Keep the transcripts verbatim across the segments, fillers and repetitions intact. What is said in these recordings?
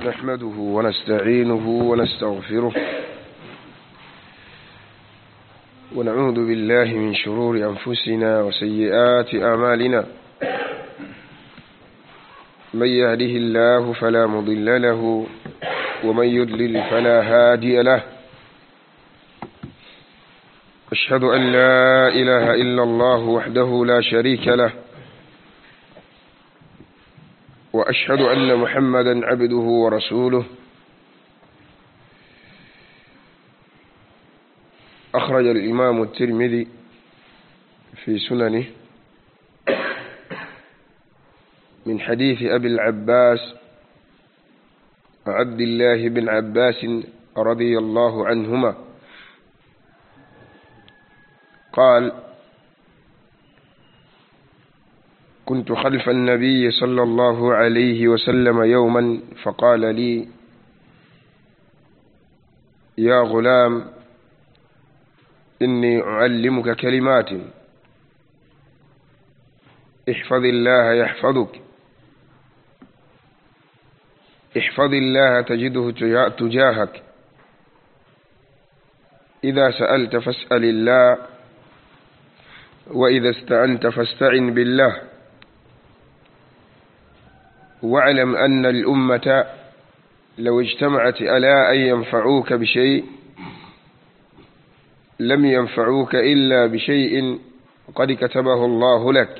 نحمده ونستعينه ونستغفره ونعوذ بالله من شرور أنفسنا وسيئات أعمالنا من يهده الله فلا مضل له ومن يضلل فلا هادي له أشهد أن لا إله إلا الله وحده لا شريك له وأشهد أن محمدا عبده ورسوله أخرج الإمام الترمذي في سننه من حديث أبي العباس عبد الله بن عباس رضي الله عنهما قال: كنت خلف النبي صلى الله عليه وسلم يوما فقال لي: يا غلام إني أعلمك كلمات احفظ الله يحفظك احفظ الله تجده تجاهك إذا سألت فاسأل الله وإذا استعنت فاستعن بالله واعلم أن الأمة لو اجتمعت على أن ينفعوك بشيء لم ينفعوك إلا بشيء قد كتبه الله لك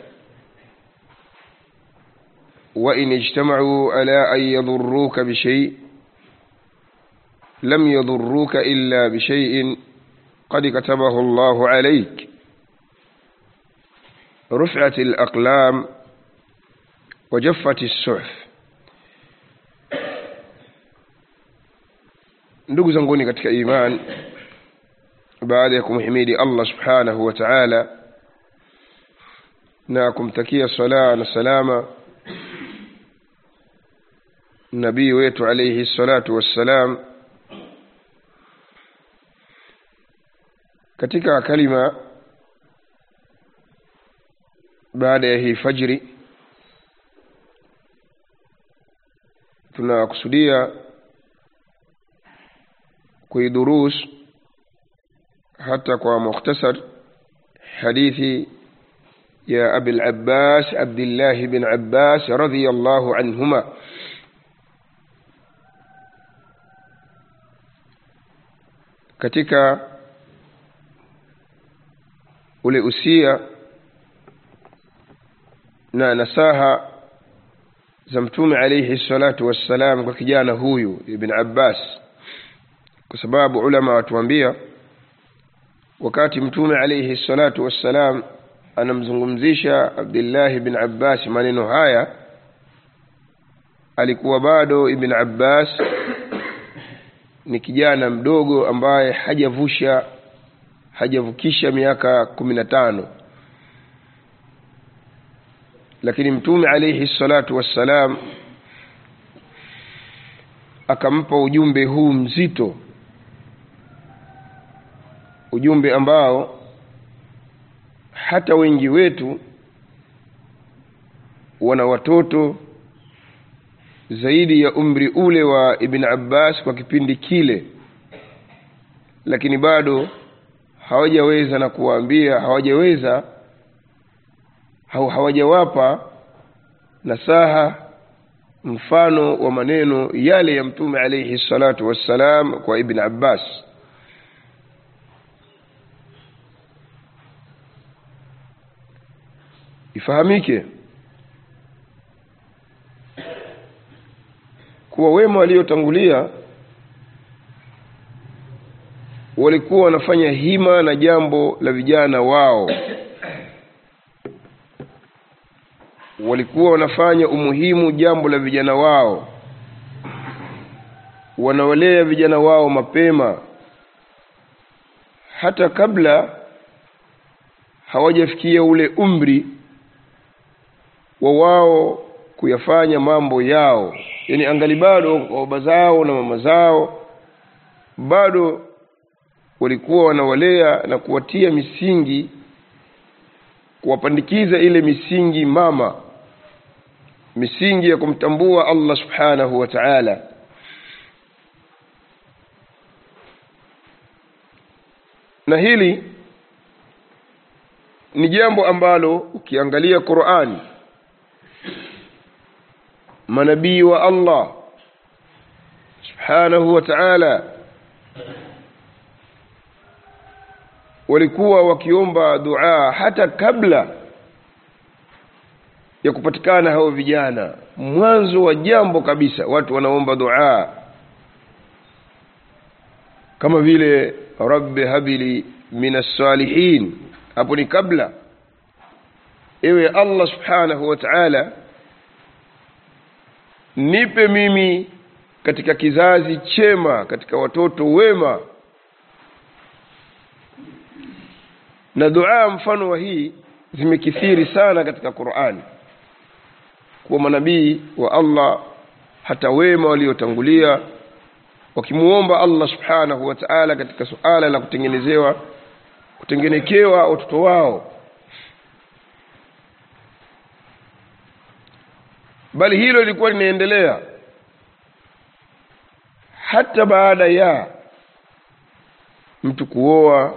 وإن اجتمعوا على أن يضروك بشيء لم يضروك إلا بشيء قد كتبه الله عليك رفعت الأقلام وجفت الصحف. Ndugu zanguni katika iman, baada ya kumhimidi Allah subhanahu wa ta'ala na kumtakia sala na salama nabii wetu alayhi salatu wassalam, katika kalima baada ya hii fajri tunakusudia kuidurus hata kwa mukhtasar hadithi ya Abi al-Abbas Abdullah ibn Abbas radhiyallahu anhuma katika ule usia na nasaha za Mtume alayhi salatu wassalam kwa kijana huyu Ibn Abbas, kwa sababu ulama watuambia wakati Mtume alayhi salatu wassalam anamzungumzisha Abdullah ibn Abbas maneno haya, alikuwa bado Ibn Abbas ni kijana mdogo ambaye hajavusha hajavukisha miaka kumi na tano, lakini Mtume alayhi salatu wassalam akampa ujumbe huu mzito, ujumbe ambao hata wengi wetu wana watoto zaidi ya umri ule wa Ibn Abbas kwa kipindi kile, lakini bado hawajaweza na kuwaambia hawajaweza au hawajawapa nasaha mfano wa maneno yale ya Mtume alayhi salatu wassalam kwa Ibn Abbas. Ifahamike kuwa wema waliotangulia walikuwa wanafanya hima na jambo la vijana wao, walikuwa wanafanya umuhimu jambo la vijana wao, wanawalea vijana wao mapema hata kabla hawajafikia ule umri wa wao kuyafanya mambo yao, yani angali bado baba zao na mama zao bado walikuwa wanawalea na kuwatia misingi, kuwapandikiza ile misingi mama, misingi ya kumtambua Allah subhanahu wa ta'ala, Na hili ni jambo ambalo ukiangalia Qur'ani, manabii wa Allah subhanahu wa ta'ala walikuwa wakiomba dua hata kabla ya kupatikana hao vijana. Mwanzo wa jambo kabisa watu wanaomba dua, kama vile rabbi habili minas salihin. Hapo ni kabla. Ewe Allah subhanahu wa ta'ala, nipe mimi katika kizazi chema, katika watoto wema. Na dua mfano wa hii zimekithiri sana katika Qur'ani kwa manabii wa Allah, hata wema waliotangulia wakimuomba Allah subhanahu wa ta'ala katika suala la kutengenezewa kutengenekewa watoto wao. Bali hilo lilikuwa linaendelea hata baada ya mtu kuoa.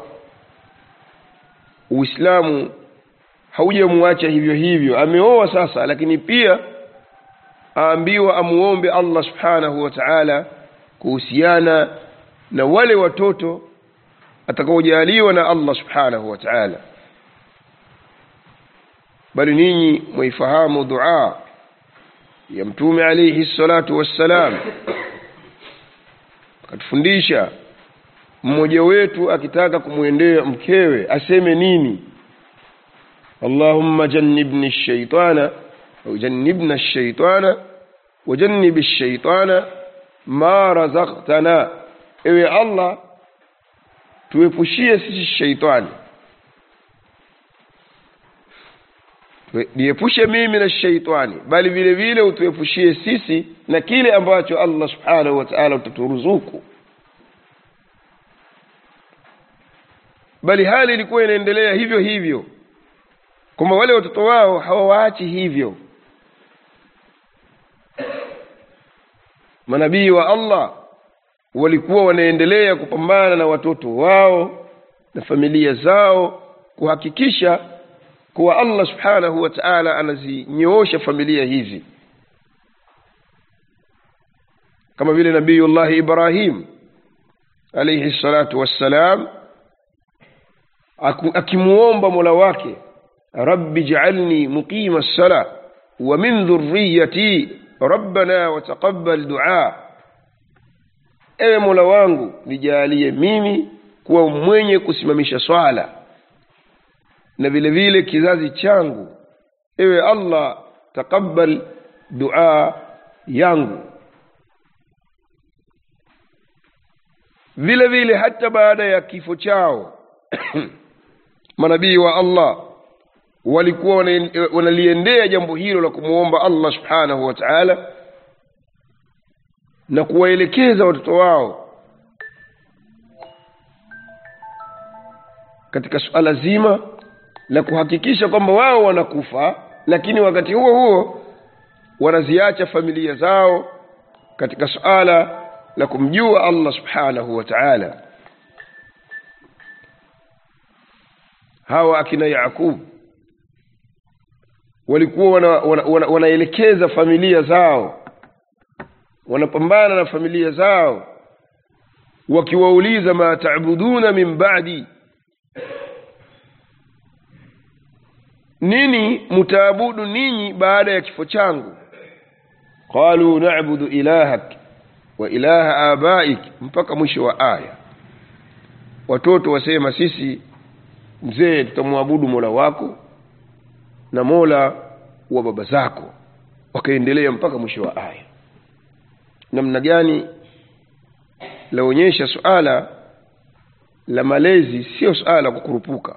Uislamu haujamwacha hivyo hivyo, ameoa sasa, lakini pia aambiwa amuombe Allah subhanahu wa ta'ala kuhusiana na wale watoto atakaojaliwa na Allah subhanahu wa ta'ala. Bali ninyi mwifahamu dua ya Mtume alayhi salatu wassalam, akatufundisha mmoja wetu akitaka kumuendea mkewe aseme nini? Allahumma jannibni ash-shaytana au jannibna ash-shaytana wa jannibi ash-shaytana ma razaqtana. Ewe Allah, tuepushie sisi shaitani, niepushe mimi na shaitani, bali vile vile utuepushie sisi na kile ambacho Allah subhanahu wa ta'ala utaturuzuku. Bali hali ilikuwa inaendelea hivyo hivyo, kama wale watoto wao hawawaachi hivyo. Manabii wa Allah walikuwa wanaendelea kupambana na watoto wao na familia zao kuhakikisha kuwa Allah subhanahu wa ta'ala anazinyoosha familia hizi, kama vile Nabiiullah Ibrahim alayhi salatu wassalam akimuomba Mola wake, rabbi ij'alni muqima as-salah wa min dhurriyyati rabbana wa taqabbal du'a. Ewe Mola wangu, nijalie mimi kuwa mwenye kusimamisha swala na vile vile kizazi changu. Ewe Allah, taqabbal dua yangu. Vile vile hata baada ya kifo chao manabii wa Allah walikuwa wanaliendea jambo hilo la kumuomba Allah subhanahu wa ta'ala na kuwaelekeza watoto wao katika suala zima la kuhakikisha kwamba wao wanakufa, lakini wakati huo huo wanaziacha familia zao katika suala la kumjua Allah subhanahu wa ta'ala. Hawa akina Yakub walikuwa wanaelekeza wana, wana, wana familia zao, wanapambana na familia zao wakiwauliza, ma ta'buduna min ba'di, nini mutaabudu ninyi baada ya kifo changu? Qalu na'budu ilahak wa ilaha abaik, mpaka mwisho wa aya. Watoto wasema, sisi mzee tutamwabudu Mola wako na Mola wa baba zako. Wakaendelea mpaka mwisho wa aya. Namna gani laonyesha suala la malezi sio suala kukurupuka.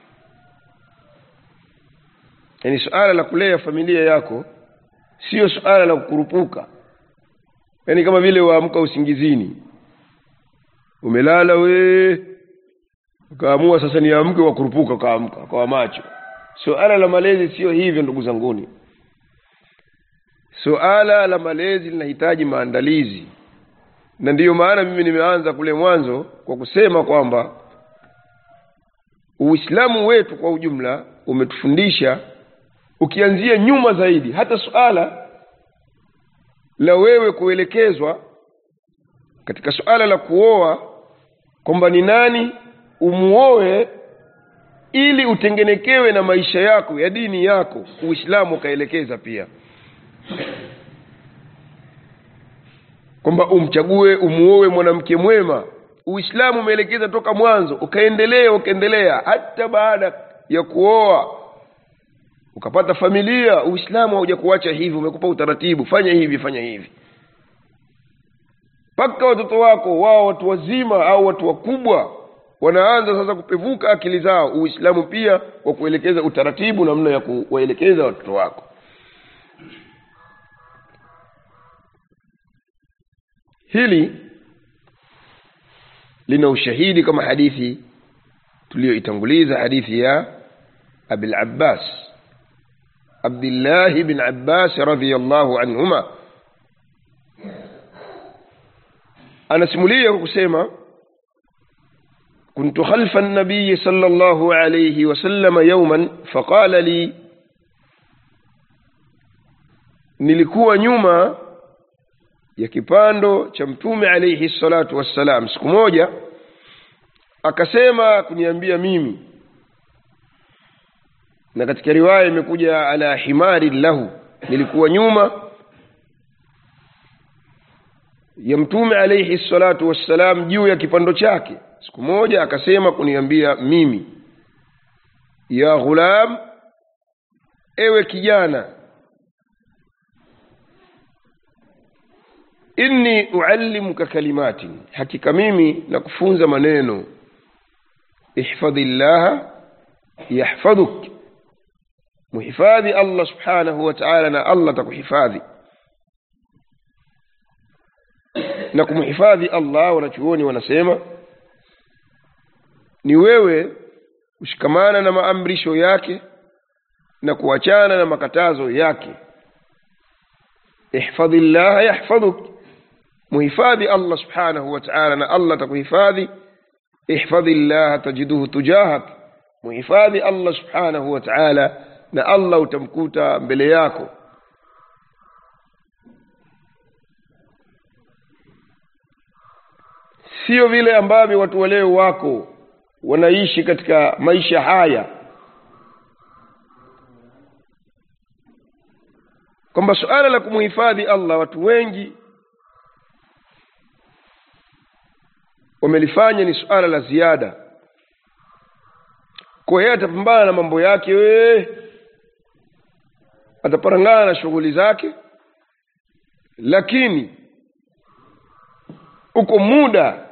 Yaani suala la kulea familia yako sio suala la kukurupuka. Yaani kama vile waamka usingizini, umelala we, ukaamua sasa niamke, wakurupuka kaamka kwa macho. Suala la malezi sio hivyo ndugu zanguni. Suala la malezi linahitaji maandalizi. Na ndiyo maana mimi nimeanza kule mwanzo kwa kusema kwamba Uislamu wetu kwa ujumla umetufundisha, ukianzia nyuma zaidi, hata suala la wewe kuelekezwa katika suala la kuoa kwamba ni nani umuoe ili utengenekewe na maisha yako ya dini yako, Uislamu ukaelekeza pia kwamba umchague umuoe mwanamke mwema. Uislamu umeelekeza toka mwanzo, ukaendelea ukaendelea hata baada ya kuoa ukapata familia. Uislamu haujakuacha hivi, umekupa utaratibu, fanya hivi fanya hivi, mpaka watoto wako wao watu wazima au watu wakubwa wanaanza sasa kupevuka akili zao. Uislamu pia wa kuelekeza utaratibu namna ya kuwaelekeza watoto wako. Hili lina ushahidi kama hadithi tuliyoitanguliza, hadithi ya Abil Abbas Abdullah ibn Abbas radhiyallahu anhuma. Anasimulia kusema كنت خلف النبي صلى الله عليه وسلم يوما فقال لي, nilikuwa nyuma ya kipando cha mtume alayhi salatu wassalam. Siku moja akasema kuniambia mimi, na katika riwaya imekuja ala himari lahu, nilikuwa nyuma ya mtume alayhi salatu wassalam juu ya kipando chake. Siku moja akasema kuniambia mimi, ya ghulam, ewe kijana, inni uallimuka kalimatin, hakika mimi nakufunza maneno, ihfadhillaha yahfadhuk, muhifadhi Allah subhanahu wa ta'ala na Allah takuhifadhi. Na kumhifadhi Allah, wanachuoni wanasema ni wewe ushikamana na maamrisho yake na kuachana na makatazo yake. ihfadhillaha yahfadhuk, muhifadhi Allah subhanahu wa ta'ala na Allah takuhifadhi. ihfadhillaha tajiduhu tujahak, muhifadhi Allah subhanahu wa ta'ala na Allah utamkuta mbele yako. Sio vile ambavyo watu waleo wako wanaishi katika maisha haya, kwamba suala la kumuhifadhi Allah watu wengi wamelifanya ni suala la ziada. Kwa hiyo atapambana na mambo yake, wewe ataparangana na shughuli zake, lakini uko muda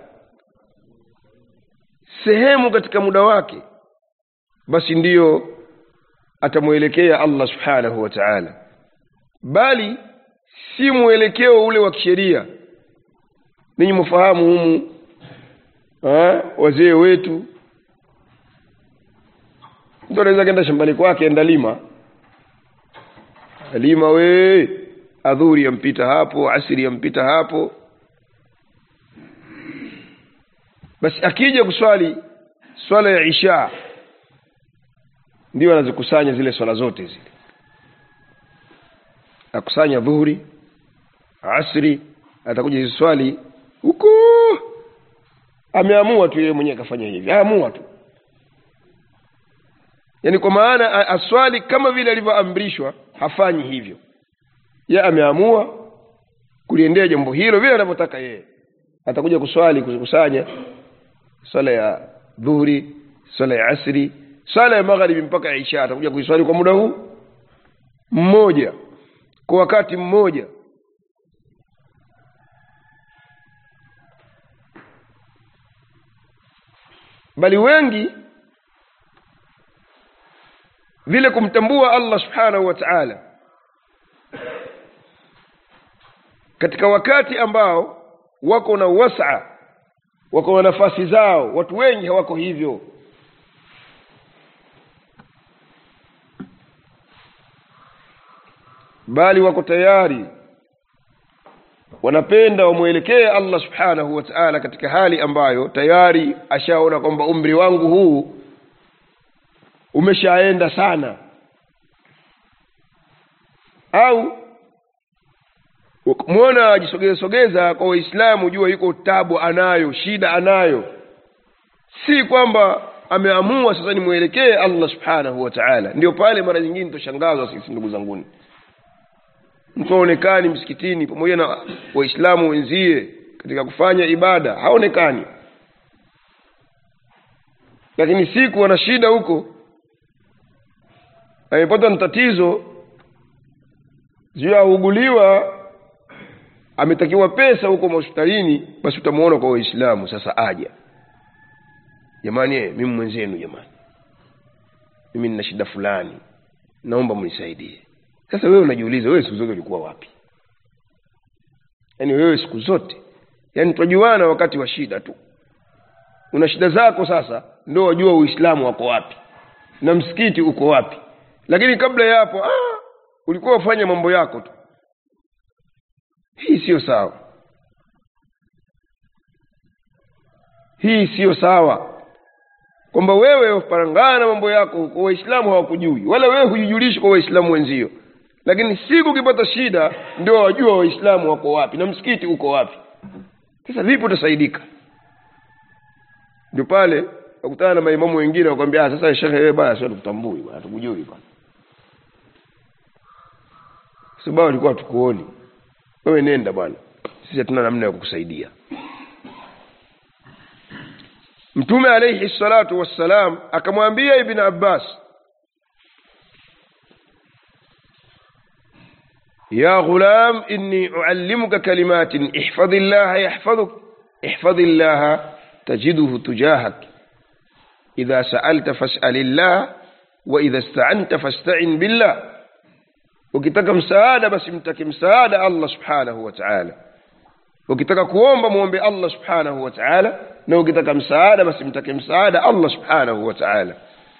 sehemu katika muda wake, basi ndiyo atamuelekea Allah subhanahu wa ta'ala, bali si muelekeo ule wa kisheria. Ninyi mfahamu humu wazee wetu, mtu anaweza kwenda shambani kwake, enda lima lima, we adhuri yampita hapo, asiri yampita hapo, basi akija kuswali swala ya isha ndio anazikusanya zile swala zote zile, akusanya dhuhuri, asri, atakuja ziswali huko. Ameamua tu yeye mwenyewe kafanya hivi, aamua tu, yani kwa maana aswali kama vile alivyoamrishwa, hafanyi hivyo. Yeye ameamua kuliendea jambo hilo vile anavyotaka yeye. Atakuja kuswali kukusanya swala ya dhuhuri, swala ya asri, swala ya magharibi mpaka isha, atakuja kuiswali kwa muda huu mmoja, kwa wakati mmoja. Bali wengi vile kumtambua Allah subhanahu wa ta'ala katika wakati ambao wako na wasa, wako na nafasi zao, watu wengi hawako hivyo. Bali wako tayari, wanapenda wamuelekee Allah subhanahu wa ta'ala katika hali ambayo tayari ashaona kwamba umri wangu huu umeshaenda sana, au muona ajisogeza sogeza kwa Waislamu, jua yuko tabu anayo, shida anayo, si kwamba ameamua sasa ni muelekee Allah subhanahu wa ta'ala. Ndio pale mara nyingine tushangazwa sisi ndugu zanguni, mtu haonekani msikitini pamoja na Waislamu wenzie katika kufanya ibada, haonekani, lakini siku ana shida huko, amepata tatizo, juu uguliwa, ametakiwa pesa huko hospitalini, basi utamuona kwa Waislamu sasa aja, jamani mimi mwenzenu, jamani mimi nina shida fulani, naomba mnisaidie. Sasa wewe unajiuliza, wewe siku zote ulikuwa wapi? Yaani wewe siku zote, yaani tujuana wakati wa shida tu, una shida zako, sasa ndio wajua Uislamu wako wapi na msikiti uko wapi. Lakini kabla ya hapo ah ulikuwa ufanya mambo yako tu. Hii sio sawa, hii sio sawa, kwamba wewe uparangana mambo yako kwa Waislamu hawakujui, wala wewe hujijulishi kwa Waislamu wenzio, lakini siku ukipata shida ndio wajua Waislamu wako wapi na msikiti uko wapi. Sasa vipi utasaidika? Ndio pale ukutana na maimamu wengine wakwambia, sasa shekhe wewe bwana sio tukutambui bwana, tukujui bwana, sababu alikuwa tukuoni wewe, nenda bwana, sisi hatuna namna ya kukusaidia. Mtume alayhi salatu wassalam akamwambia Ibn Abbas, ya ghulam inni uallimuka kalimatin ihfadhillaha yahfadhuk ihfadhillaha tajiduhu tujahak idha sa'alta fas'alillah wa idha ista'anta fasta'in billah. Ukitaka msaada basi mtake msaada Allah subhanahu wa ta'ala, ukitaka kuomba muombe Allah subhanahu wa ta'ala, na ukitaka msaada basi mtake msaada Allah subhanahu wa ta'ala.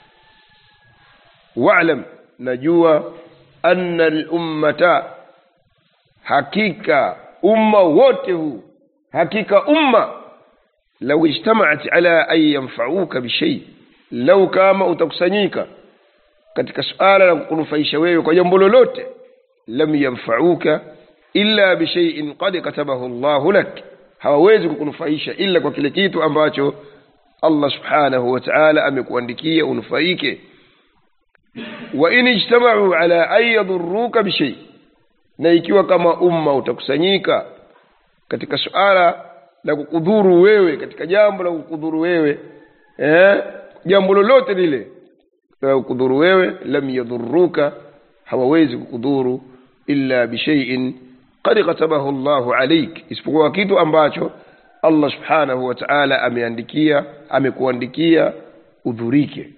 Wa'lam, najua anna al-ummata, hakika umma wote huu, hakika umma, law ijtama'at ala an yanfa'uka bi shay, law kama utakusanyika katika suala la kukunufaisha wewe kwa jambo lolote, lam yanfa'uka illa bi shay'in qad katabahu Allah lak, hawawezi kukunufaisha illa kwa kile kitu ambacho Allah subhanahu wa ta'ala amekuandikia unufaike. Wa in ijtama'u ala an yadurruka bi shay, na ikiwa kama umma utakusanyika katika suala la kukudhuru wewe, katika jambo la kukudhuru wewe, eh jambo lolote lile la kukudhuru wewe, lam yadurruka, hawawezi kukudhuru illa bi shay'in qad katabahu Allahu alayk, isipokuwa kitu ambacho Allah subhanahu wa ta'ala ameandikia, amekuandikia udhurike.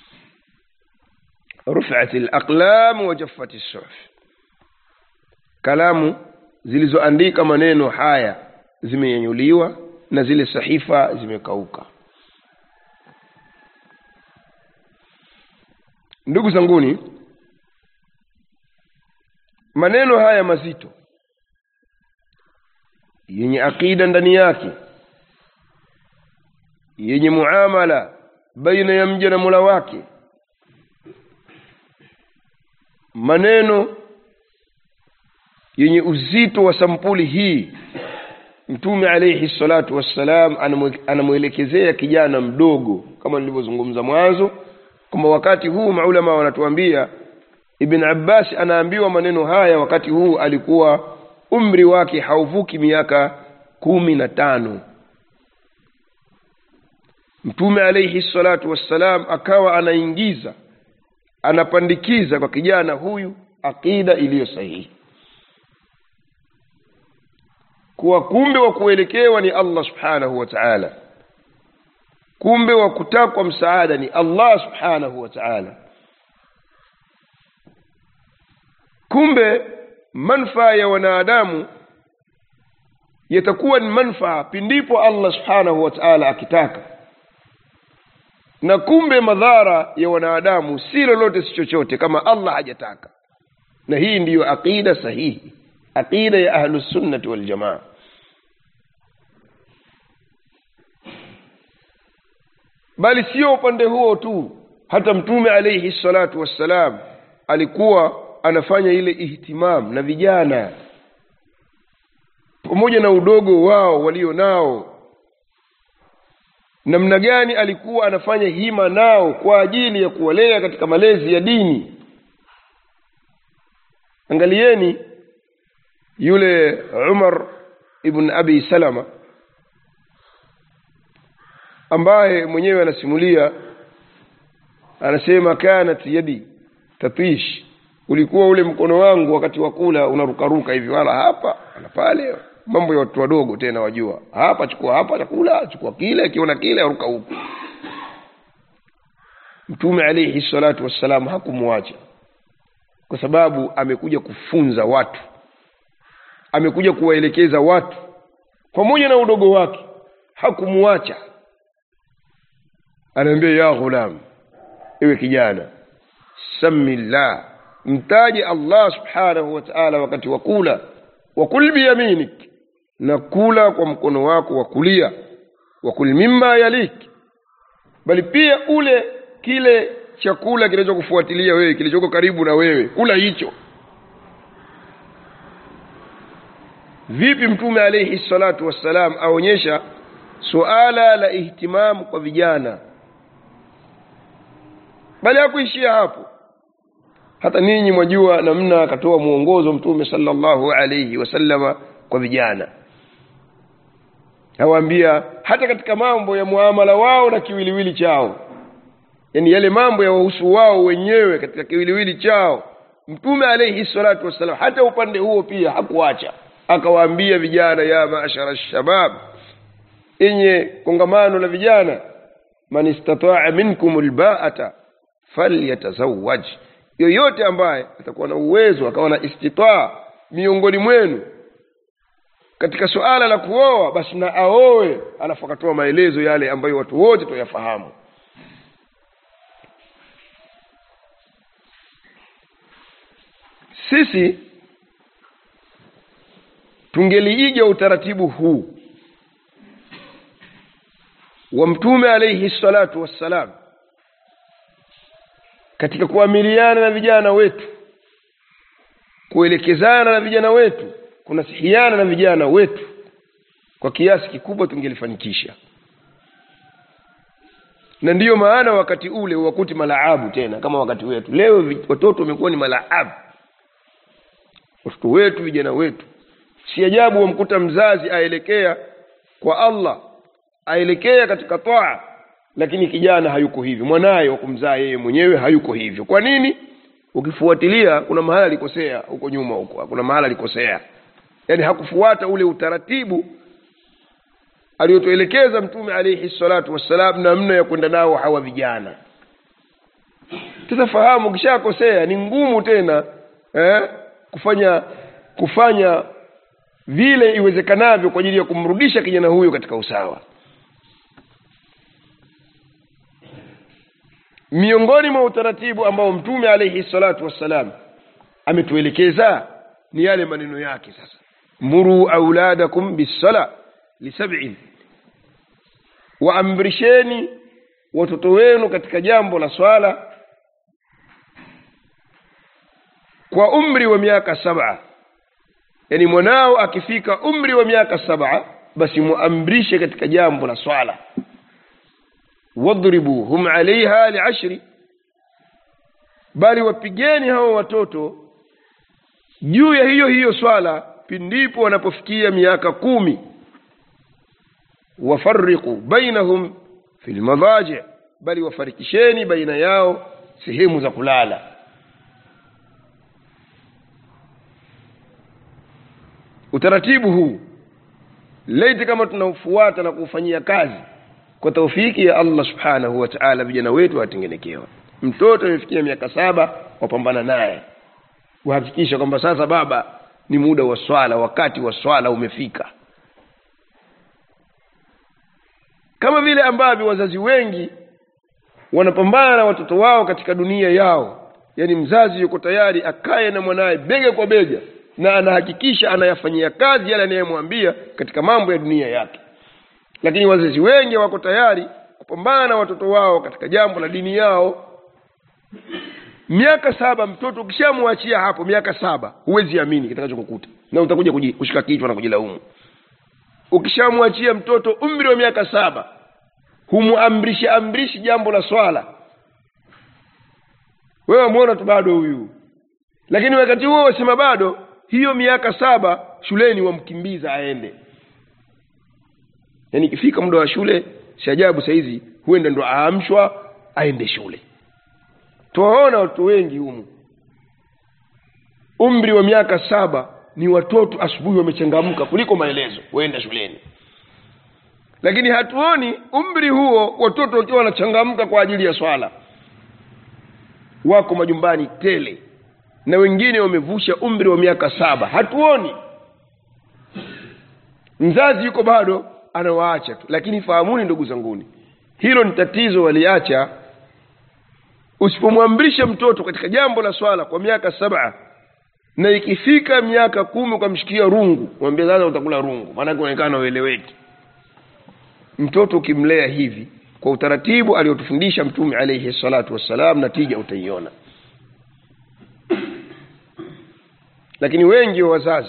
Ruf'atil aqlam wa jaffatis suhuf, kalamu zilizoandika maneno haya zimenyanyuliwa na zile sahifa zimekauka. Ndugu zanguni, maneno haya mazito yenye akida ndani yake, yenye muamala baina ya mja na Mola wake, maneno yenye uzito wa sampuli hii, Mtume alayhi salatu wassalam anamuelekezea kijana mdogo, kama nilivyozungumza mwanzo kwamba wakati huu maulama wanatuambia Ibn Abbas anaambiwa maneno haya wakati huu alikuwa umri wake hauvuki miaka kumi na tano. Mtume alayhi salatu wassalam akawa anaingiza, anapandikiza kwa kijana huyu akida iliyo sahihi, kuwa kumbe wa kuelekewa ni Allah subhanahu wa ta'ala, kumbe wa kutakwa msaada ni Allah subhanahu wa ta'ala, kumbe manufaa ya wanadamu yatakuwa ni manufaa pindipo Allah subhanahu wa ta'ala akitaka, na kumbe madhara ya wanadamu si lolote si chochote kama Allah hajataka. Na hii ndiyo aqida sahihi, aqida ya ahlus sunnah wal jamaa. Bali sio upande huo tu, hata mtume alayhi salatu wassalam alikuwa anafanya ile ihtimam na vijana pamoja na udogo wao walio nao. Namna gani alikuwa anafanya hima nao kwa ajili ya kuwalea katika malezi ya dini. Angalieni yule Umar ibn Abi Salama ambaye mwenyewe anasimulia, anasema kanat yadi tatish, ulikuwa ule mkono wangu wakati wa kula unarukaruka hivi, wala hapa na pale, mambo ya watu wadogo tena wajua, hapa chukua hapa chakula, chukua kile, kiona kile aruka huko. Mtume alayhi salatu wassalam hakumwacha, kwa sababu amekuja kufunza watu, amekuja kuwaelekeza watu pamoja na udogo wake. Hakumwacha, anaambia ya ghulam, ewe kijana, samillah, mtaje Allah subhanahu wa ta'ala wakati wa kula, wa kul biyaminik, na kula kwa mkono wako wa kulia, wa kul mimma yalik, bali pia ule kile chakula kinachokufuatilia wewe, kilichoko karibu na wewe, kula hicho. Vipi mtume alayhi salatu wassalam aonyesha suala la ihtimam kwa vijana. Bali hakuishia hapo, hata ninyi mwajua namna akatoa muongozo mtume sallallahu alayhi wasallama kwa vijana. Hawaambia hata katika mambo ya muamala wao na kiwiliwili chao, yani yale mambo ya wahusu wao wenyewe katika kiwiliwili chao, mtume alayhi salatu wasallam hata upande huo pia hakuacha. Akawaambia vijana, ya maashara ash-shabab, enye kongamano la vijana, man istata'a minkum al-ba'ata falyatazawwaj, yoyote ambaye atakuwa na uwezo akawa na istitaa miongoni mwenu katika suala la kuoa, basi na aoe. Alafu akatoa maelezo yale ambayo watu wote tuyafahamu. Sisi tungeliiga utaratibu huu wa mtume alayhi salatu wassalam katika kuamiliana na vijana wetu, kuelekezana na vijana wetu, kunasihiana na vijana wetu, kwa kiasi kikubwa tungelifanikisha. Na ndiyo maana wakati ule wakuti malaabu tena kama wakati wetu leo, watoto wamekuwa ni malaabu. Watoto wetu, vijana wetu, si ajabu wamkuta mzazi aelekea kwa Allah, aelekea katika taa, lakini kijana hayuko hivyo, mwanae wa kumzaa yeye mwenyewe hayuko hivyo. Kwa nini? Ukifuatilia kuna mahala alikosea huko nyuma, huko kuna mahala alikosea, yani hakufuata ule utaratibu aliotuelekeza mtume alayhi salatu wassalam namna ya kwenda nao hawa vijana. Tutafahamu kishakosea ni ngumu tena eh kufanya kufanya vile iwezekanavyo kwa ajili ya kumrudisha kijana huyo katika usawa. Miongoni mwa utaratibu ambao mtume alayhi salatu wassalam ametuelekeza ni yale maneno yake. Sasa, muru auladakum bis-sala li sab'in, waamrisheni watoto wenu katika jambo la swala kwa umri wa miaka saba. Yani mwanao akifika umri wa miaka saba, basi muamrishe katika jambo la swala. wadribuhum alaiha li'ashri, bali wapigeni hao watoto juu ya hiyo hiyo swala pindipo wanapofikia miaka kumi. wafarriqu bainahum fil madaji, bali wafarikisheni baina yao sehemu za kulala. Utaratibu huu laiti kama tunaufuata na kufanyia kazi, kwa taufiki ya Allah subhanahu wa ta'ala, vijana wetu watengenekewa. Mtoto amefikia miaka saba, wapambana naye, uhakikisha kwamba sasa baba, ni muda wa swala, wakati wa swala umefika. Kama vile ambavyo wazazi wengi wanapambana na watoto wao katika dunia yao, yani mzazi yuko tayari akae na mwanae bega kwa bega na anahakikisha anayafanyia kazi yale anayemwambia katika mambo ya dunia yake. Lakini wazazi wengi wako tayari kupambana na watoto wao katika jambo la dini yao, Miaka saba mtoto ukishamwachia hapo miaka saba huwezi amini kitakachokukuta na utakuja kushika kichwa na kujilaumu. Ukishamwachia mtoto umri wa miaka saba humuamrisha amrishi jambo la swala, wewe muona tu bado huyu, lakini wakati huo wasema bado hiyo miaka saba shuleni wamkimbiza aende. Yaani ikifika muda wa shule si ajabu saizi huenda ndo aamshwa aende shule. Tuwaona watu wengi humu umri wa miaka saba ni watoto asubuhi wamechangamka kuliko maelezo waenda shuleni, lakini hatuoni umri huo watoto wakiwa wanachangamka kwa ajili ya swala. Wako majumbani tele na wengine wamevusha umri wa miaka saba, hatuoni. Mzazi yuko bado anawaacha tu, lakini fahamuni ndugu zanguni, hilo ni tatizo waliacha. Usipomwamrisha mtoto katika jambo la swala kwa miaka saba na ikifika miaka kumi ukamshikia rungu, mwambie sasa utakula rungu, maana kuonekana ueleweki. Mtoto ukimlea hivi kwa utaratibu aliotufundisha Mtume alayhi salatu wassalam, natija utaiona. Lakini wengi wa wazazi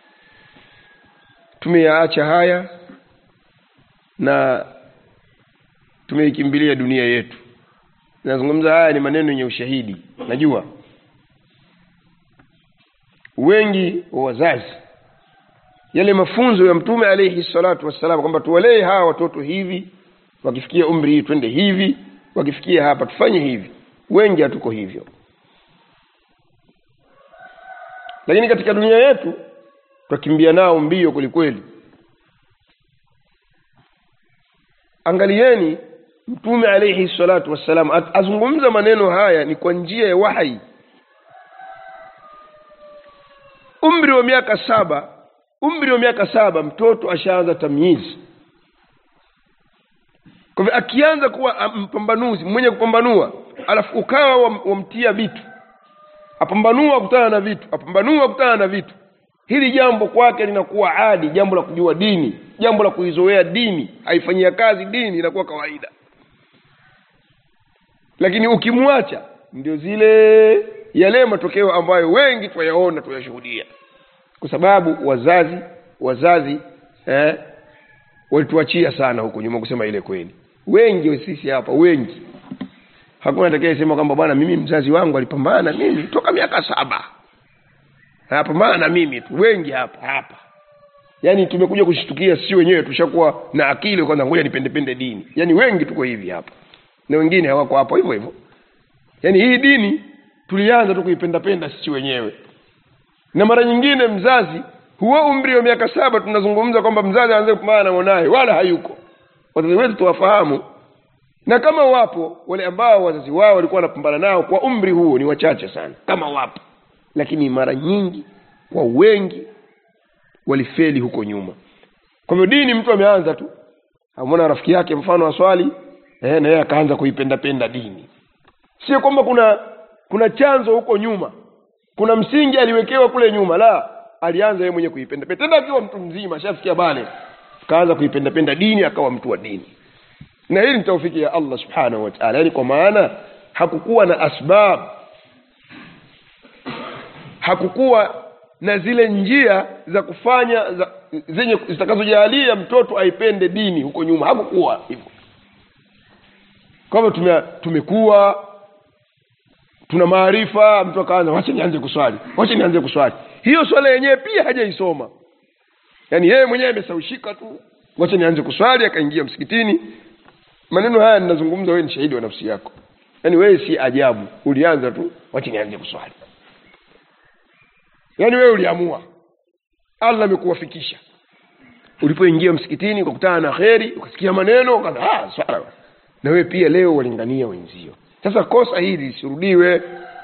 tumeyaacha haya na tumeikimbilia dunia yetu. Nazungumza haya ni maneno yenye ushahidi. Najua wengi wa wazazi yale mafunzo ya Mtume alayhi salatu wassalam kwamba tuwalee hawa watoto hivi, wakifikia umri hii twende hivi, wakifikia hapa tufanye hivi, wengi hatuko hivyo. Lakini katika dunia yetu tukimbia nao mbio kulikweli. Angalieni Mtume alayhi salatu wassalam azungumza maneno haya ni kwa njia ya wahi. Umri wa miaka saba, umri wa miaka saba mtoto ashaanza tamyiz. Kwa hivyo akianza kuwa mpambanuzi, mwenye kupambanua, alafu ukawa wamtia vitu, apambanua kutana na vitu, apambanua kutana na vitu, hili jambo kwake linakuwa adi, jambo la kujua dini, jambo la kuizoea dini, haifanyia kazi dini, inakuwa kawaida. Lakini ukimwacha ndio zile yale matokeo ambayo wengi tuyaona tuyashuhudia, kwa sababu wazazi wazazi eh walituachia sana huko nyuma. Kusema ile kweli, wengi sisi hapa, wengi hakuna atakayesema kwamba bwana mimi mzazi wangu alipambana mimi toka miaka saba hapambana na mimi tu. Wengi hapa hapa yani tumekuja kushtukia si wenyewe tushakuwa na akili kwanza, ngoja nipendepende dini. Yani wengi tuko hivi hapa na wengine hawako hapo hivyo hivyo. Yani hii dini tulianza tu kuipenda penda sisi wenyewe. Na mara nyingine mzazi huwa umri wa miaka saba tunazungumza kwamba mzazi aanze kupambana na mwanae, wala hayuko. Wazazi wetu tuwafahamu, na kama wapo wale ambao wazazi wao walikuwa wanapambana nao kwa umri huo ni wachache sana kama wapo, lakini mara nyingi kwa wengi walifeli huko nyuma. Kwa hivyo dini mtu ameanza tu, amona rafiki yake mfano wa swali eh na yeye akaanza kuipenda penda dini. Sio kwamba kuna kuna chanzo huko nyuma, kuna msingi aliwekewa kule nyuma, la, alianza yeye mwenyewe kuipenda penda. Tena akiwa mtu mzima ashafikia bale, kaanza kuipenda penda dini, akawa mtu wa dini. Na hili ni taufiki ya Allah subhanahu wa ta'ala. Yani kwa maana hakukuwa na asbab, hakukuwa na zile njia za kufanya za, zenye zitakazojalia mtoto aipende dini huko nyuma, hakukuwa hivyo. Kama tume tumekuwa tuna maarifa, mtu akaanza wacha nianze kuswali, wacha nianze kuswali, hiyo swala yenyewe pia hajaisoma. Yani yeye mwenyewe amesaushika tu, wacha nianze kuswali, akaingia msikitini. Maneno haya ninazungumza, wewe ni shahidi wa nafsi yako. Yani wewe si ajabu, ulianza tu wacha nianze kuswali. Yani wewe uliamua, Allah amekuwafikisha. Ulipoingia msikitini ukakutana na khairi, ukasikia maneno, ukaanza ah swala. Na wewe pia leo walingania wenzio. Sasa kosa hili lisirudiwe.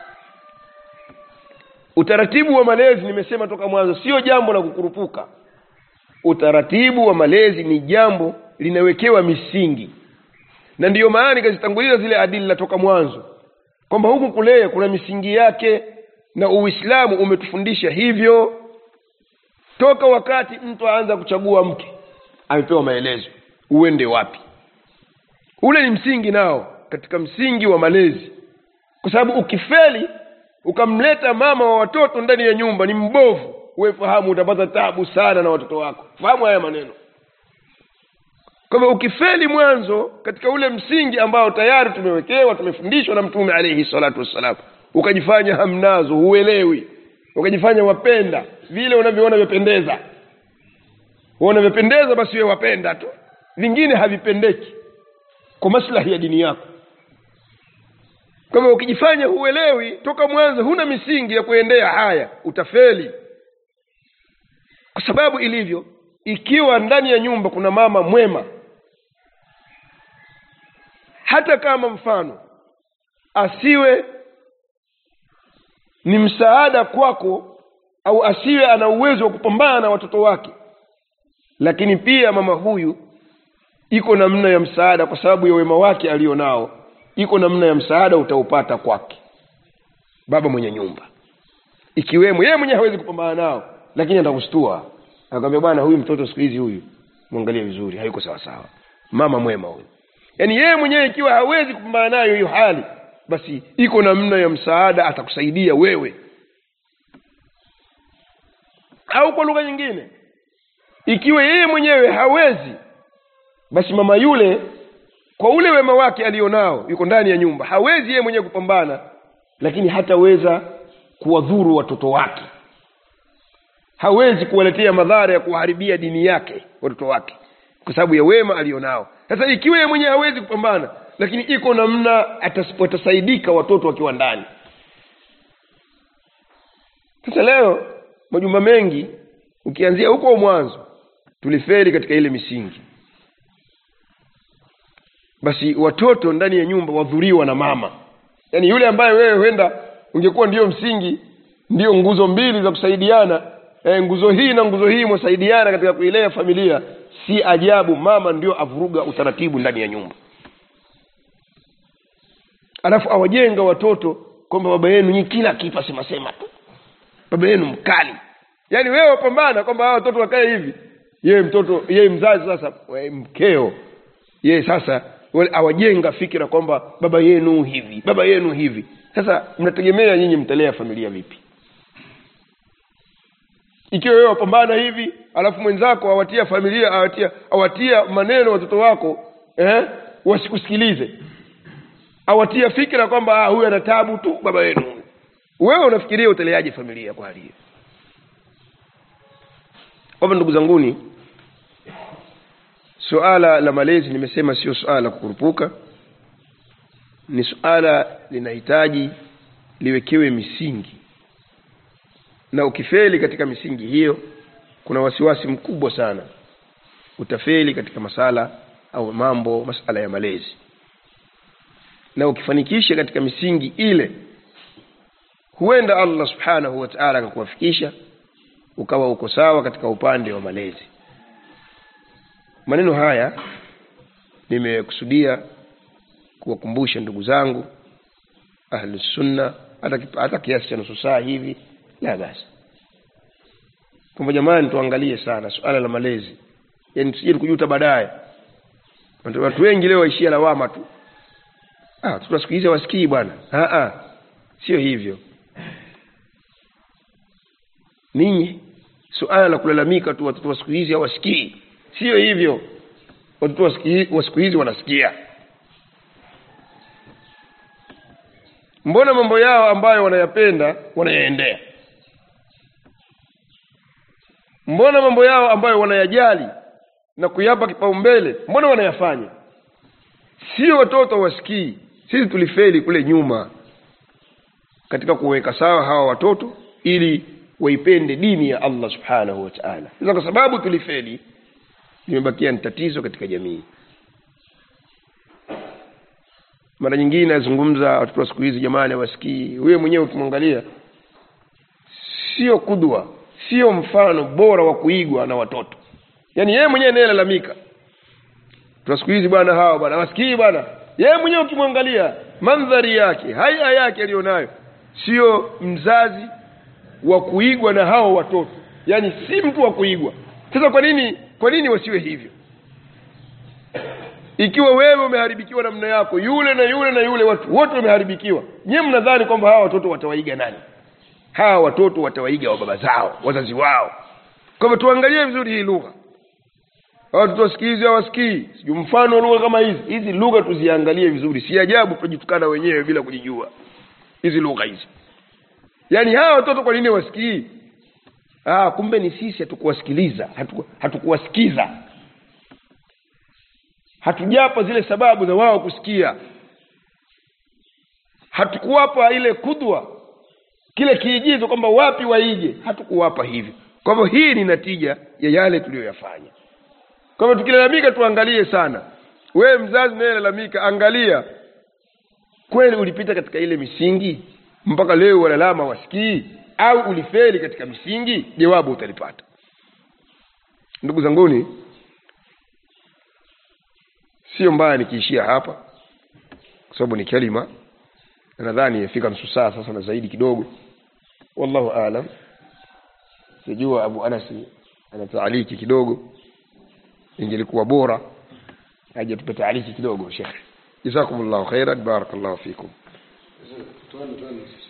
Utaratibu wa malezi nimesema toka mwanzo sio jambo la kukurupuka. Utaratibu wa malezi ni jambo linawekewa misingi. Na ndiyo maana nikazitanguliza zile adili toka mwanzo kwamba huku kulea kuna misingi yake, na Uislamu umetufundisha hivyo. Toka wakati mtu aanza kuchagua mke amepewa maelezo uende wapi. Ule ni msingi nao katika msingi wa malezi. Kwa sababu ukifeli ukamleta mama wa watoto ndani ya nyumba ni mbovu, wewe fahamu utapata taabu sana na watoto wako. Fahamu haya maneno. Kama ukifeli mwanzo katika ule msingi ambao tayari tumewekewa, tumefundishwa na Mtume alayhi salatu wassalam, ukajifanya hamnazo, huelewi, ukajifanya wapenda vile unavyoona vipendeza. Unaona vipendeza basi wewe wapenda tu, vingine havipendeki kwa maslahi ya dini yako. Kama ukijifanya huelewi toka mwanzo, huna misingi ya kuendea haya, utafeli. Kwa sababu ilivyo, ikiwa ndani ya nyumba kuna mama mwema, hata kama mfano asiwe ni msaada kwako au asiwe ana uwezo wa kupambana na watoto wake, lakini pia mama huyu iko namna ya msaada kwa sababu ya wema wake alionao, iko namna ya msaada utaupata kwake baba mwenye nyumba. Ikiwemo yeye mwenyewe hawezi kupambana nao, lakini atakustua, akamwambia bwana, huyu mtoto siku hizi huyu muangalie vizuri, hayuko sawa sawa. Mama mwema huyu. Yaani yeye mwenyewe ikiwa hawezi kupambana nayo hiyo hali, basi iko namna ya msaada atakusaidia wewe. Au kwa lugha nyingine, ikiwa yeye mwenyewe hawezi, basi mama yule kwa ule wema wake alionao, yuko ndani ya nyumba, hawezi yeye mwenyewe kupambana, lakini hataweza kuwadhuru watoto wake, hawezi kuwaletea madhara ya kuharibia dini yake watoto wake kwa sababu ya wema alionao. Sasa ikiwa yeye mwenyewe hawezi kupambana, lakini iko namna atasaidika watoto wakiwa ndani. Sasa leo majumba mengi ukianzia huko mwanzo tulifeli katika ile misingi, basi watoto ndani ya nyumba wadhuriwa na mama. Yaani yule ambaye wewe huenda ungekuwa ndio msingi, ndio nguzo mbili za kusaidiana, e, nguzo hii na nguzo hii msaidiana katika kuilea familia, si ajabu mama ndio avuruga utaratibu ndani ya nyumba. Alafu awajenga watoto kwamba baba yenu ni kila kitu asema sema tu, baba yenu mkali. Yaani wewe wapambana kwamba hao watoto wakae hivi, yeye mtoto, yeye mzazi sasa, we, mkeo yeye sasa wale awajenga fikira kwamba baba yenu hivi, baba yenu hivi. Sasa mnategemea nyinyi mtalea familia vipi? Ikiwa wewe wapambana hivi, alafu mwenzako awatia familia, awatia awatia maneno watoto wako, eh, wasikusikilize, awatia fikira kwamba ah, huyu ana taabu tu baba yenu, wewe unafikiria utaleaje familia kwa hali hiyo? Kwa ndugu zanguni, suala la malezi nimesema sio suala la kukurupuka, ni suala linahitaji liwekewe misingi, na ukifeli katika misingi hiyo kuna wasiwasi mkubwa sana utafeli katika masala au mambo masala ya malezi. Na ukifanikisha katika misingi ile, huenda Allah subhanahu wa ta'ala akakuwafikisha ukawa uko sawa katika upande wa malezi. Maneno haya nimekusudia kuwakumbusha ndugu zangu ahli sunna, hata hata kiasi cha nusu saa hivi, la basi. Kwa jamani, tuangalie sana suala la malezi, yaani tusije kujuta baadaye. Watu wengi leo waishia lawama tu, ah tunasikiza wasikii bwana. Ah ah, sio hivyo. Ninyi suala la kulalamika tu watoto wa siku hizi hawasikii, sio hivyo. Watoto wa siku hizi wanasikia. Mbona mambo yao ambayo wanayapenda wanayaendea? Mbona mambo yao ambayo wanayajali na kuyapa kipaumbele, mbona wanayafanya? Sio watoto wasikii. Sisi tulifeli kule nyuma katika kuweka sawa hawa watoto ili waipende dini ya Allah subhanahu wa ta'ala. Sasa kwa sababu tulifeli, limebakia ni tatizo katika jamii. Mara nyingine nazungumza watoto wa siku hizi jamani wasikii. Wewe mwenyewe ukimwangalia sio kudwa, sio mfano bora wa kuigwa na watoto. Yaani yeye mwenyewe analalamika, watoto siku hizi bwana hao bwana wasikii bwana. Yeye mwenyewe ukimwangalia mandhari yake, haya yake alionayo, sio mzazi wa kuigwa na hao watoto. Yaani si mtu wa kuigwa. Sasa kwa nini kwa nini wasiwe hivyo? Ikiwa wewe umeharibikiwa namna yako, yule na yule na yule, watu wote wameharibikiwa, nyie mnadhani kwamba hawa watoto watawaiga nani? Hawa watoto watawaiga wa baba zao, wazazi wao. Kwa hivyo tuangalie vizuri hii lugha. Watu tusikize hawasikii. Sio mfano lugha kama hizi. Hizi lugha tuziangalie vizuri. Si ajabu tujitukana wenyewe bila kujijua. Hizi lugha hizi. Yaani hawa watoto kwa nini wasikii? Ah, kumbe ni sisi hatukuwasikiliza, hatuku, hatukuwasikiza. Hatujapa zile sababu za wao kusikia. Hatukuwapa ile kudwa, kile kiigizo kwamba wapi waige, hatukuwapa hivi. Kwa hivyo hii ni natija ya yale tuliyoyafanya. Kwa hivyo tukilalamika tuangalie sana. Wewe mzazi unayelalamika, angalia kweli ulipita katika ile misingi mpaka leo walalama wasikii, au ulifeli katika misingi? Jawabu utalipata. Ndugu zanguni, sio mbaya nikiishia hapa kwa sababu ni kalima, nadhani ifika nusu saa sasa na zaidi kidogo. Wallahu aalam. Sijua Abu Anas ana taaliki kidogo, ingelikuwa bora aje tupe taaliki kidogo Sheikh. Jazakumullahu khairan, barakallahu fikum.